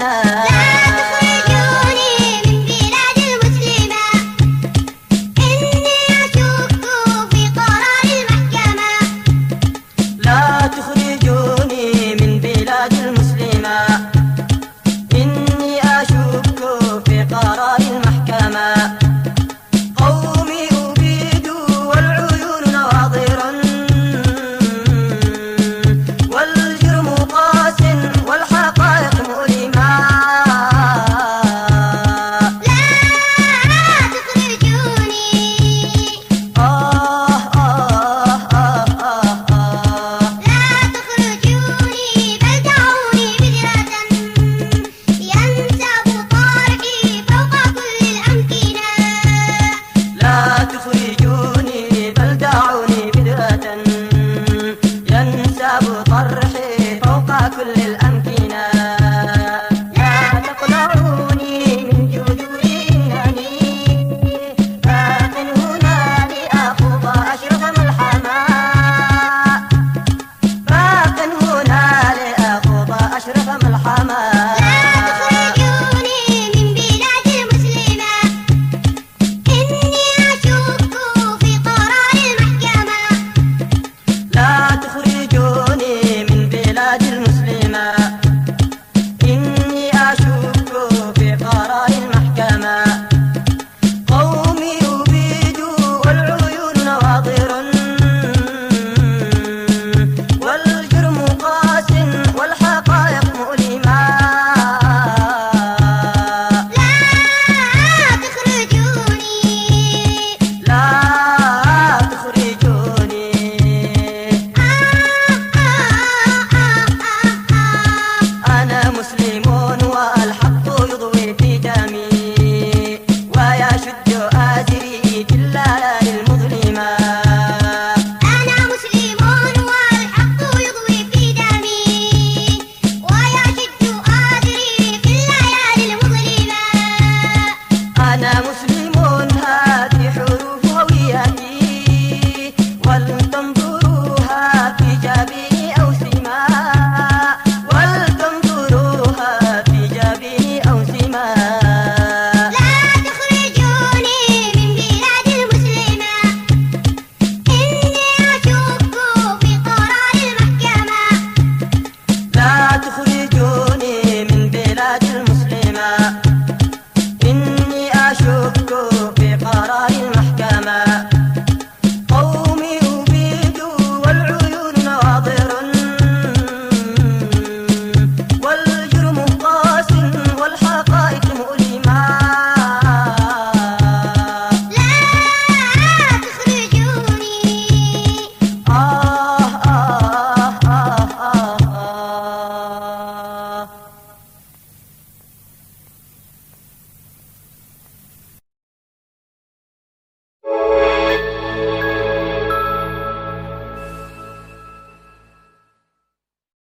المحكمة. لا تخرجوني من بلاد المسلمة، إني أشك في قرار المحكمة. قومي أبيد والعيون نواظر، والجرم قاس والحقائق مؤلمة. لا تخرجوني، لا تخرجوني، بل دعوني بذرة ينسب طارحي فوق كل الأمكنة. لا تخرجوني بل دعوني بدرة ينساب طرحي فوق كل الأمكنة. لا تقلعوني من جذوري إنني باق هنا لأخوض أشرف ملحمة، باق هنا لأخوض أشرف ملحمة. لا تخرجوني من بلاد المسلمة، إني أشك في قرار المحكمة. لا تخرجوني من بلاد المسلمة، إني أشك في قرار المحكمة. قومي أبيد والعيون نواظر، والجرم قاس والحقائق مؤلمة. لا تخرجوني، لا تخرجوني. أنا مسلم